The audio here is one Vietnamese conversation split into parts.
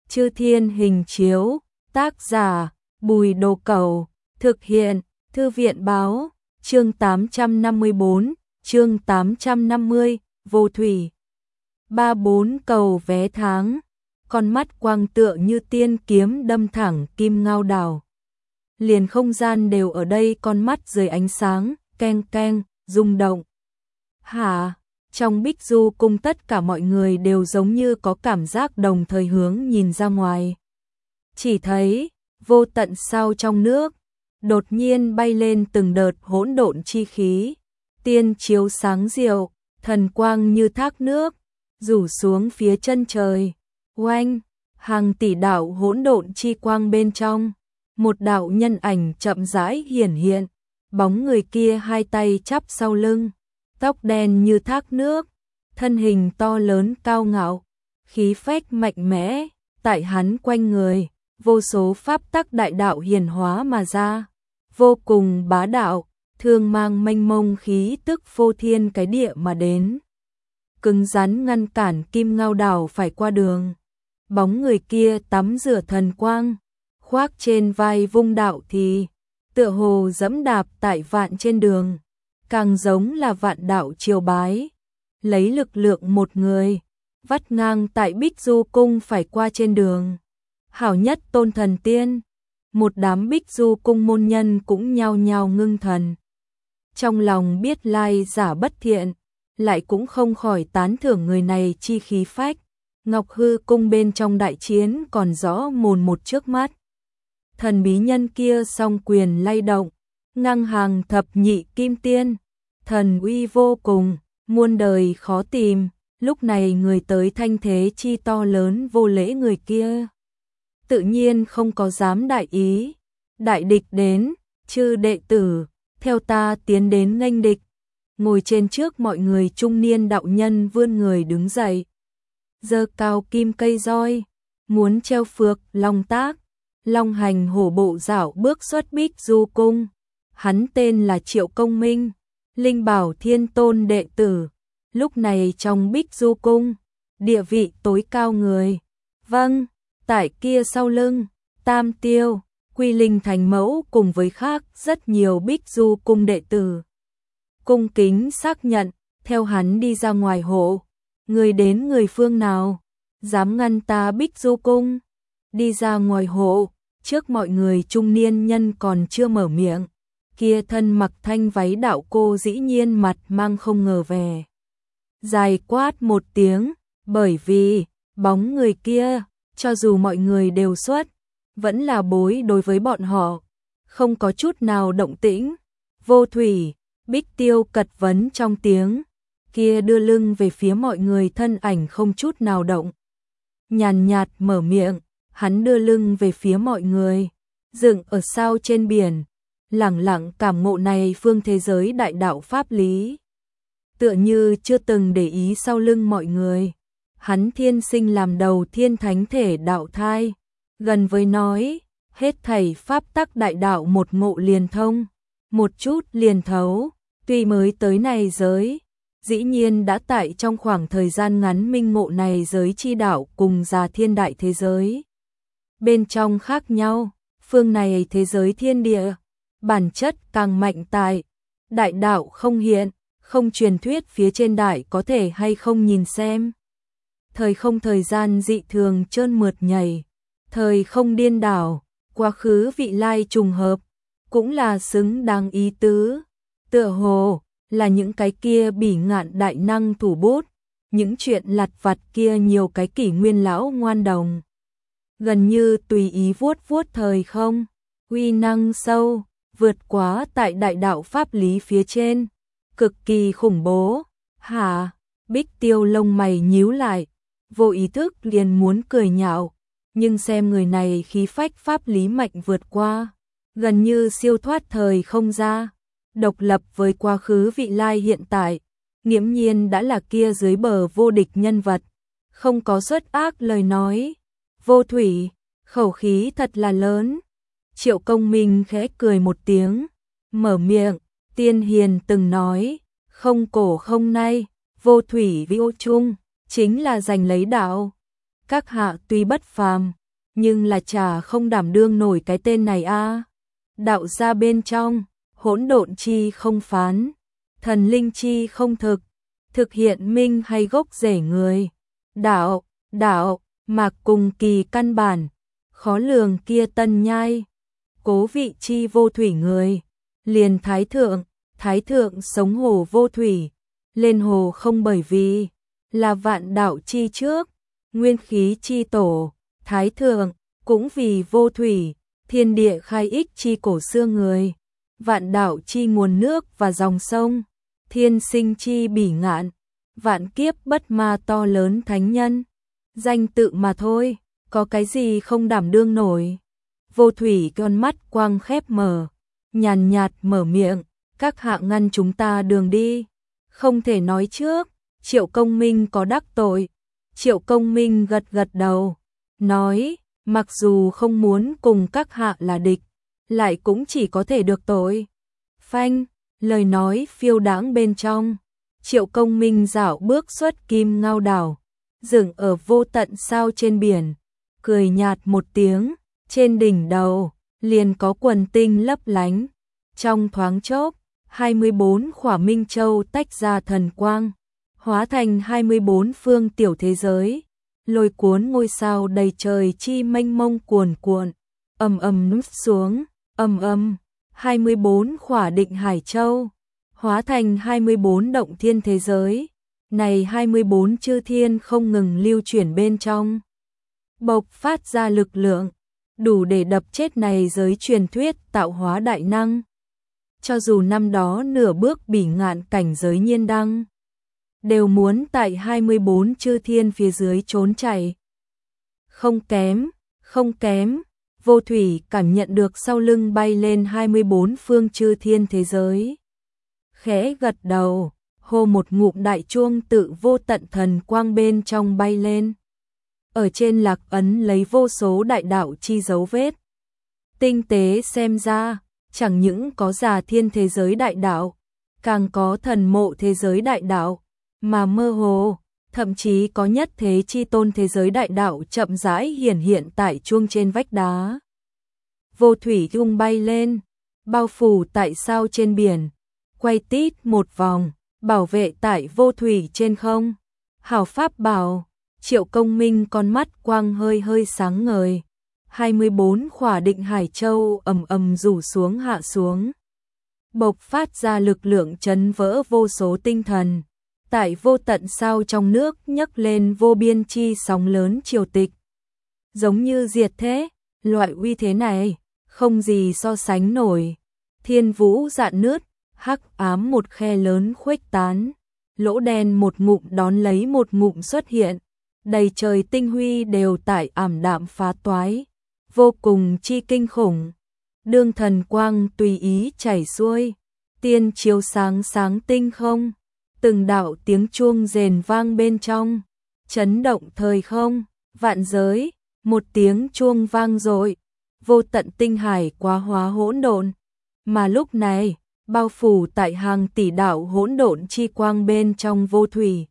Chư Thiên Hình Chiếu, tác giả Bùi Đồ Cẩu, thực hiện Thư viện báo, chương 854, chương 850, vô thủy. 3-4 cầu vé tháng, con mắt quang tựa như tiên kiếm đâm thẳng Kim Ngao Đảo. Liền không gian đều ở đây con mắt dưới ánh sáng, keng keng, rung động. Hả? Trong Bích Du cung tất cả mọi người đều giống như có cảm giác đồng thời hướng nhìn ra ngoài. Chỉ thấy, vô tận sao trong nước, đột nhiên bay lên từng đợt hỗn độn chi khí, tiên chiếu sáng diệu, thần quang như thác nước, rủ xuống phía chân trời. Oanh, hàng tỷ đạo hỗn độn chi quang bên trong, một đạo nhân ảnh chậm rãi hiển hiện, bóng người kia hai tay chắp sau lưng, tóc đen như thác nước, thân hình to lớn cao ngạo, khí phách mạnh mẽ, tại hắn quanh người, vô số pháp tắc đại đạo hiển hóa mà ra, vô cùng bá đạo, thương mang mênh mông khí tức phô thiên cái địa mà đến. Cứng rắn ngăn cản Kim Ngao Đảo phải qua đường. Bóng người kia tắm rửa thần quang, khoác trên vai vung đạo thì, tựa hồ dẫm đạp tại vạn trên đường, càng giống là vạn đạo triều bái, lấy lực lượng một người, vắt ngang tại Bích Du cung phải qua trên đường. Hảo nhất tôn thần tiên, một đám Bích Du cung môn nhân cũng nhao nhao ngưng thần. Trong lòng biết lai giả bất thiện, lại cũng không khỏi tán thưởng người này chi khí phách. Ngọc Hư cung bên trong đại chiến còn rõ mồn một trước mắt. Thần bí nhân kia song quyền lay động, ngang hàng thập nhị kim tiên, thần uy vô cùng, muôn đời khó tìm, lúc này người tới thanh thế chi to lớn vô lễ người kia. Tự nhiên không có dám đại ý, đại địch đến, chư đệ tử, theo ta tiến đến nghênh địch. Ngồi trên trước mọi người trung niên đạo nhân vươn người đứng dậy, giơ cao kim cây roi, muốn treo phược long tác, long hành hổ bộ dạo bước xuất Bích Du cung. Hắn tên là Triệu Công Minh, Linh Bảo Thiên Tôn đệ tử, lúc này trong Bích Du cung, địa vị tối cao người. Vâng, tại kia sau lưng, Tam Tiêu, Quy Linh Thành Mẫu cùng với khác rất nhiều Bích Du cung đệ tử cung kính xác nhận, theo hắn đi ra ngoài hộ. Người đến người phương nào, dám ngăn ta Bích Du cung? Đi ra ngoài hộ, trước mọi người trung niên nhân còn chưa mở miệng, kia thân mặc thanh váy đạo cô dĩ nhiên mặt mang không ngờ vẻ. Dài quát một tiếng, bởi vì, bóng người kia, cho dù mọi người đều xuất, vẫn là bối đối với bọn họ, không có chút nào động tĩnh. Vô thủy, Bích Tiêu cật vấn trong tiếng, kia đưa lưng về phía mọi người thân ảnh không chút nào động. Nhàn nhạt mở miệng, hắn đưa lưng về phía mọi người, dựng ở sao trên biển, lẳng lặng cảm ngộ này phương thế giới đại đạo pháp lý. Tựa như chưa từng để ý sau lưng mọi người, hắn thiên sinh làm đầu thiên thánh thể đạo thai, gần với nói, hết thảy pháp tắc đại đạo một ngộ liền thông, một chút liền thấu, tuy mới tới này giới, dĩ nhiên đã tại trong khoảng thời gian ngắn minh ngộ này giới chi đạo cùng già thiên đại thế giới. Bên trong khác nhau, phương này thế giới thiên địa, bản chất càng mạnh tại, đại đạo không hiện, không truyền thuyết phía trên đại có thể hay không nhìn xem. Thời không thời gian dị thường trơn mượt nhảy, thời không điên đảo, quá khứ vị lai trùng hợp, cũng là xứng đáng ý tứ, tựa hồ là những cái kia bỉ ngạn đại năng thủ bút, những chuyện lặt vặt kia nhiều cái kỷ nguyên lão ngoan đồng. Gần như tùy ý vuốt vuốt thời không, uy năng sâu, vượt quá tại đại đạo pháp lý phía trên, cực kỳ khủng bố. Hả? Bích Tiêu lông mày nhíu lại, vô ý thức liền muốn cười nhạo, nhưng xem người này khí phách pháp lý mạnh vượt qua, gần như siêu thoát thời không ra. Độc lập với quá khứ vị lai hiện tại, nghiễm nhiên đã là kia dưới bờ vô địch nhân vật, không có xuất ác lời nói. Vô thủy, khẩu khí thật là lớn. Triệu Công Minh khẽ cười một tiếng, mở miệng, tiên hiền từng nói, không cổ không nay, vô thủy vi ô chung, chính là giành lấy đạo. Các hạ tuy bất phàm, nhưng là chả không đảm đương nổi cái tên này a. Đạo gia bên trong, hỗn độn chi không phán, thần linh chi không thực, thực hiện minh hay gốc rễ người. Đạo, mạc cùng kỳ căn bản, khó lường kia tân nhai, cố vị chi vô thủy người, liền thái thượng sống hồ vô thủy, lên hồ không bởi vì, là vạn đạo chi trước, nguyên khí chi tổ, thái thượng, cũng vì vô thủy, thiên địa khai ích chi cổ xưa người, vạn đạo chi nguồn nước và dòng sông, thiên sinh chi bỉ ngạn, vạn kiếp bất ma to lớn thánh nhân, danh tự mà thôi, có cái gì không đảm đương nổi. Vô thủy con mắt quang khép mở, nhàn nhạt mở miệng, các hạ ngăn chúng ta đường đi, không thể nói trước, Triệu Công Minh có đắc tội. Triệu Công Minh gật gật đầu, nói, mặc dù không muốn cùng các hạ là địch, lại cũng chỉ có thể được tội. Phanh, lời nói phiêu đãng bên trong, Triệu Công Minh dạo bước xuất Kim Ngao đảo, dừng ở vô tận sao trên biển, cười nhạt một tiếng, trên đỉnh đầu liền có quần tinh lấp lánh. Trong thoáng chốc, 24 khỏa minh châu tách ra thần quang, hóa thành 24 phương tiểu thế giới, lôi cuốn ngôi sao đầy trời chi mênh mông cuồn cuộn, ầm nút xuống, ầm, 24 khỏa định hải châu, hóa thành 24 động thiên thế giới. Này 24 chư thiên không ngừng lưu chuyển bên trong, bộc phát ra lực lượng, đủ để đập chết này giới truyền thuyết tạo hóa đại năng. Cho dù năm đó nửa bước bỉ ngạn cảnh giới nhiên đăng, đều muốn tại 24 chư thiên phía dưới trốn chạy. Không kém, vô thủy cảm nhận được sau lưng bay lên 24 phương chư thiên thế giới. Khẽ gật đầu, hô một ngụm đại chuông tự vô tận thần quang bên trong bay lên. Ở trên lạc ấn lấy vô số đại đạo chi dấu vết. Tinh tế xem ra, chẳng những có già thiên thế giới đại đạo, càng có thần mộ thế giới đại đạo, mà mơ hồ, thậm chí có nhất thế chi tôn thế giới đại đạo chậm rãi hiển hiện tại chuông trên vách đá. Vô thủy tung bay lên, bao phủ tại sao trên biển, quay tít một vòng, bảo vệ tại vô thủy trên không. Hảo pháp bảo, Triệu Công Minh con mắt quang hơi sáng ngời. 24 khỏa định hải châu ầm rủ xuống hạ xuống, bộc phát ra lực lượng chấn vỡ vô số tinh thần, tại vô tận sao trong nước nhấc lên vô biên chi sóng lớn triều tịch. Giống như diệt thế, loại uy thế này, không gì so sánh nổi. Thiên vũ rạn nứt, hắc ám một khe lớn khuếch tán, lỗ đen một ngụm đón lấy một ngụm xuất hiện, đầy trời tinh huy đều tại ảm đạm phá toái, vô cùng chi kinh khủng. Đương thần quang tùy ý chảy xuôi, tiên chiếu sáng tinh không, từng đạo tiếng chuông rền vang bên trong, chấn động thời không, vạn giới, một tiếng chuông vang dội, vô tận tinh hải quá hóa hỗn độn, mà lúc này, bao phủ tại hàng tỷ đạo hỗn độn chi quang bên trong vô thủy.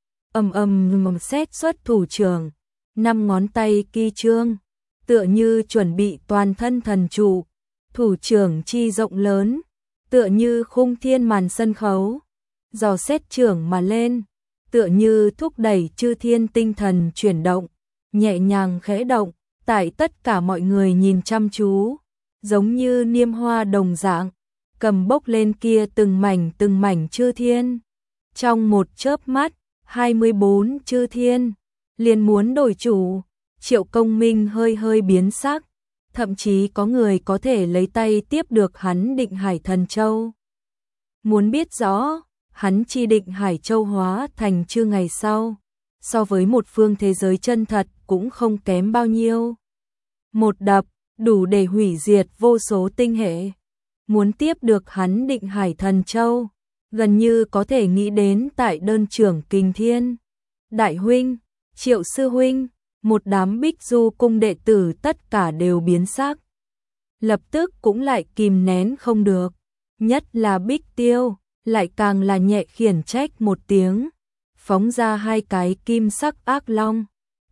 Ầm xét xuất thủ trưởng, 5 ngón tay kỳ trương, tựa như chuẩn bị toàn thân thần trụ, thủ trưởng chi rộng lớn, tựa như khung thiên màn sân khấu, dò xét trưởng mà lên, tựa như thúc đẩy chư thiên tinh thần chuyển động, nhẹ nhàng khẽ động, tại tất cả mọi người nhìn chăm chú, giống như niêm hoa đồng dạng, cầm bốc lên kia từng mảnh chư thiên. Trong một chớp mắt, 24 chư thiên liền muốn đổi chủ. Triệu Công Minh hơi biến sắc, thậm chí có người có thể lấy tay tiếp được hắn định hải thần châu. Muốn biết rõ, hắn chi định hải châu hóa thành chưa ngày sau, so với một phương thế giới chân thật cũng không kém bao nhiêu. Một đập, đủ để hủy diệt vô số tinh hệ. Muốn tiếp được hắn định hải thần châu, gần như có thể nghĩ đến tại đơn trưởng Kình Thiên. Đại huynh, Triệu sư huynh, một đám Bích Du cung đệ tử tất cả đều biến sắc. Lập tức cũng lại kìm nén không được, nhất là Bích Tiêu, lại càng là nhẹ khiển trách một tiếng, phóng ra 2 cái kim sắc ác long,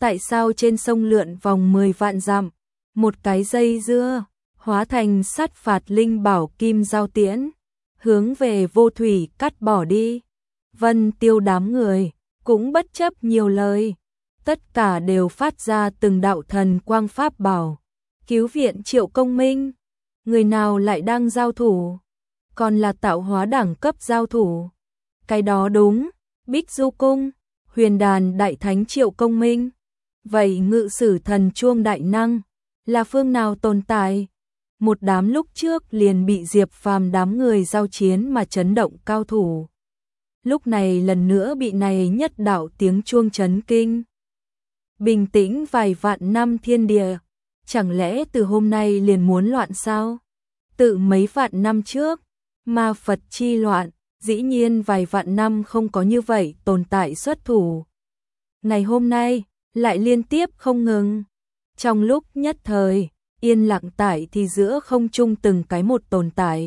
tại sao trên sông lượn vòng 10 vạn dặm, một cái dây dưa, hóa thành sát phạt linh bảo kim giao tiễn, hướng về Vô Thủy cắt bỏ đi. Vân Tiêu đám người, cũng bất chấp nhiều lời, tất cả đều phát ra từng đạo thần quang pháp bảo, cứu viện Triệu Công Minh. Người nào lại đang giao thủ? Còn là tạo hóa đẳng cấp giao thủ. Cái đó đúng, Bích Du Cung, Huyền Đàn Đại Thánh Triệu Công Minh. Vậy ngự sử thần chuông đại năng, là phương nào tồn tại? Một đám lúc trước liền bị Diệp Phàm đám người giao chiến mà chấn động cao thủ. Lúc này lần nữa bị này nhất đạo tiếng chuông chấn kinh. Bình tĩnh vài vạn năm thiên địa, chẳng lẽ từ hôm nay liền muốn loạn sao? Tự mấy vạn năm trước, ma Phật chi loạn, dĩ nhiên vài vạn năm không có như vậy tồn tại xuất thủ. Ngày hôm nay, lại liên tiếp không ngừng. Trong lúc nhất thời, yên lặng tại thì giữa không trung từng cái một tồn tại.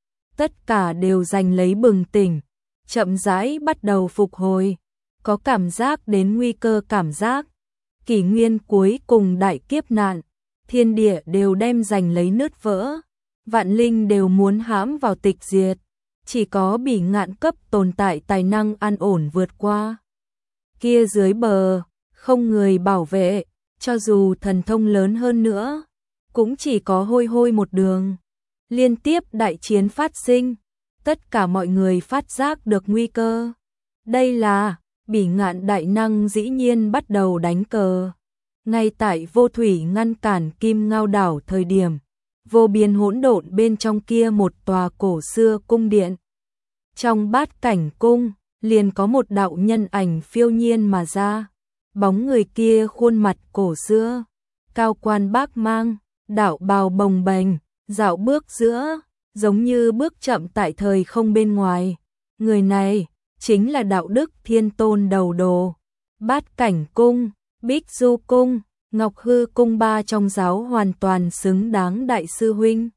Tất cả đều giành lấy bừng tỉnh, chậm rãi bắt đầu phục hồi, có cảm giác đến nguy cơ cảm giác. Kỷ nguyên cuối cùng đại kiếp nạn, thiên địa đều đem giành lấy nứt vỡ, vạn linh đều muốn hãm vào tịch diệt, chỉ có Bỉ Ngạn cấp tồn tại tài năng an ổn vượt qua. Kia dưới bờ, không người bảo vệ, cho dù thần thông lớn hơn nữa, cũng chỉ có hôi hôi một đường. Liên tiếp đại chiến phát sinh, tất cả mọi người phát giác được nguy cơ. Đây là, Bỉ Ngạn đại năng dĩ nhiên bắt đầu đánh cờ. Ngay tại Vô Thủy ngăn cản Kim Ngao đảo thời điểm, vô biên hỗn độn bên trong kia một tòa cổ xưa cung điện. Trong Bát Cảnh cung, liền có một đạo nhân ảnh phiêu nhiên mà ra. Bóng người kia khuôn mặt cổ xưa, cao quan bác mang, đạo bào bồng bềnh, dạo bước giữa, giống như bước chậm tại thời không bên ngoài. Người này chính là Đạo Đức Thiên Tôn đầu đồ. Bát Cảnh cung, Bích Du cung, Ngọc Hư cung ba trong giáo hoàn toàn xứng đáng đại sư huynh.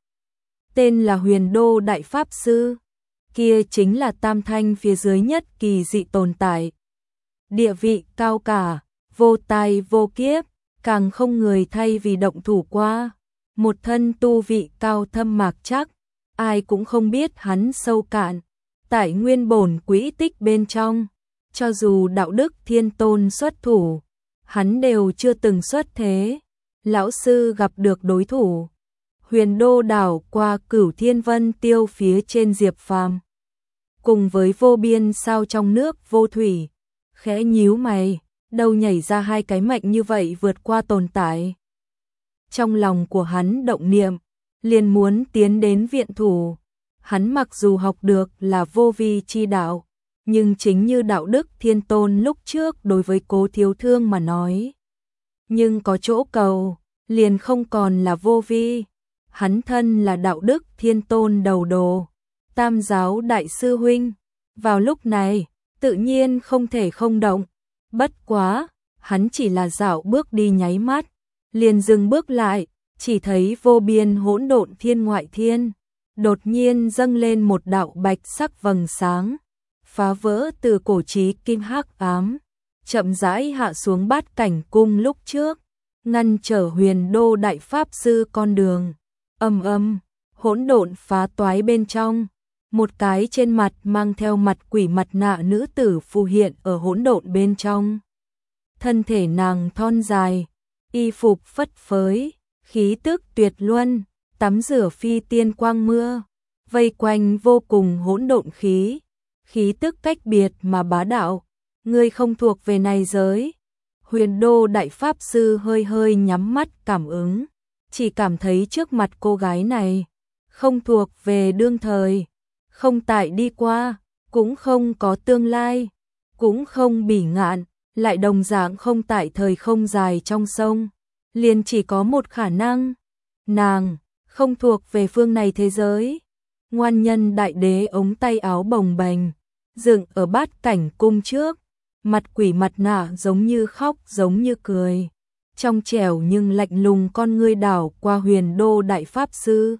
Tên là Huyền Đô Đại Pháp Sư. Kia chính là tam thanh phía dưới nhất kỳ dị tồn tại. Địa vị cao cả, vô tai vô kiếp, càng không người thay vì động thủ qua. Một thân tu vị cao thâm mạc chắc, ai cũng không biết hắn sâu cạn. Tại nguyên bổn quỹ tích bên trong, cho dù Đạo Đức Thiên Tôn xuất thủ, hắn đều chưa từng xuất thế. Lão sư gặp được đối thủ, Huyền Đô đảo qua Cửu Thiên Vân Tiêu phía trên Diệp Phàm, cùng với vô biên sao trong nước Vô Thủy, khẽ nhíu mày, đâu nhảy ra hai cái mạnh như vậy vượt qua tồn tại. Trong lòng của hắn động niệm, liền muốn tiến đến viện thủ. Hắn mặc dù học được là vô vi chi đạo, nhưng chính như Đạo Đức Thiên Tôn lúc trước đối với Cố Thiếu Thương mà nói. Nhưng có chỗ cầu, liền không còn là vô vi. Hắn thân là Đạo Đức Thiên Tôn đầu đồ, Tam giáo đại sư huynh. Vào lúc này, tự nhiên không thể không động. Bất quá, hắn chỉ là dạo bước đi nháy mắt, liền dừng bước lại, chỉ thấy vô biên hỗn độn thiên ngoại thiên. Đột nhiên dâng lên một đạo bạch sắc vầng sáng, phá vỡ từ cổ chí kim hắc ám, chậm rãi hạ xuống Bát Cảnh cung lúc trước, ngăn trở Huyền Đô Đại Pháp Sư con đường. Ầm ầm, hỗn độn phá toái bên trong, một cái trên mặt mang theo mặt quỷ mặt nạ nữ tử phù hiện ở hỗn độn bên trong. Thân thể nàng thon dài, y phục phất phới, khí tức tuyệt luân, tắm rửa phi tiên quang mưa, vây quanh vô cùng hỗn độn khí, khí tức cách biệt mà bá đạo. Ngươi không thuộc về này giới. Huyền Đô Đại Pháp Sư hơi hơi nhắm mắt cảm ứng, chỉ cảm thấy trước mặt cô gái này không thuộc về đương thời, không tại đi qua, cũng không có tương lai, cũng không Bỉ Ngạn, lại đồng dạng không tại thời không dài trong sông, liền chỉ có một khả năng, nàng không thuộc về phương này thế giới. Ngoan nhân đại đế ống tay áo bồng bềnh, dựng ở Bát Cảnh cung trước, mặt quỷ mặt nạ giống như khóc giống như cười, trong trẻo nhưng lạnh lùng con ngươi đảo qua Huyền Đô Đại Pháp Sư.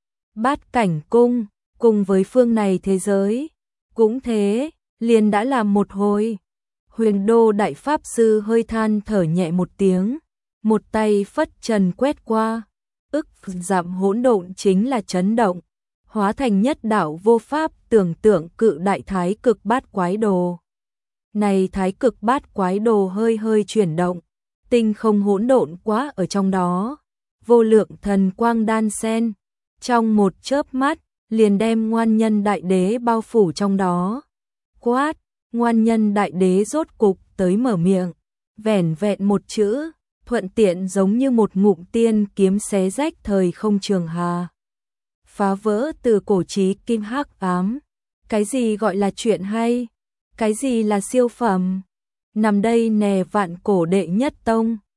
Bát Cảnh cung, cùng với phương này thế giới, cũng thế, liền đã làm một hồi. Huyền Đô Đại Pháp Sư hơi than thở nhẹ một tiếng, một tay phất trần quét qua, dặm hỗn độn chính là chấn động, hóa thành nhất đạo vô pháp tưởng tượng cự đại thái cực bát quái đồ. Này thái cực bát quái đồ hơi hơi chuyển động, tinh không hỗn độn quá ở trong đó, vô lượng thần quang đan sen, trong một chớp mắt liền đem Ngoan Nhân Đại Đế bao phủ trong đó. Quát, Ngoan Nhân Đại Đế rốt cục tới mở miệng, vẻn vẹn một chữ, thuận tiện giống như một ngụm tiên kiếm xé rách thời không trường hà, phá vỡ từ cổ chí kim hắc ám. Cái gì gọi là chuyện hay? Cái gì là siêu phẩm? Nằm đây nè vạn cổ đệ nhất tông.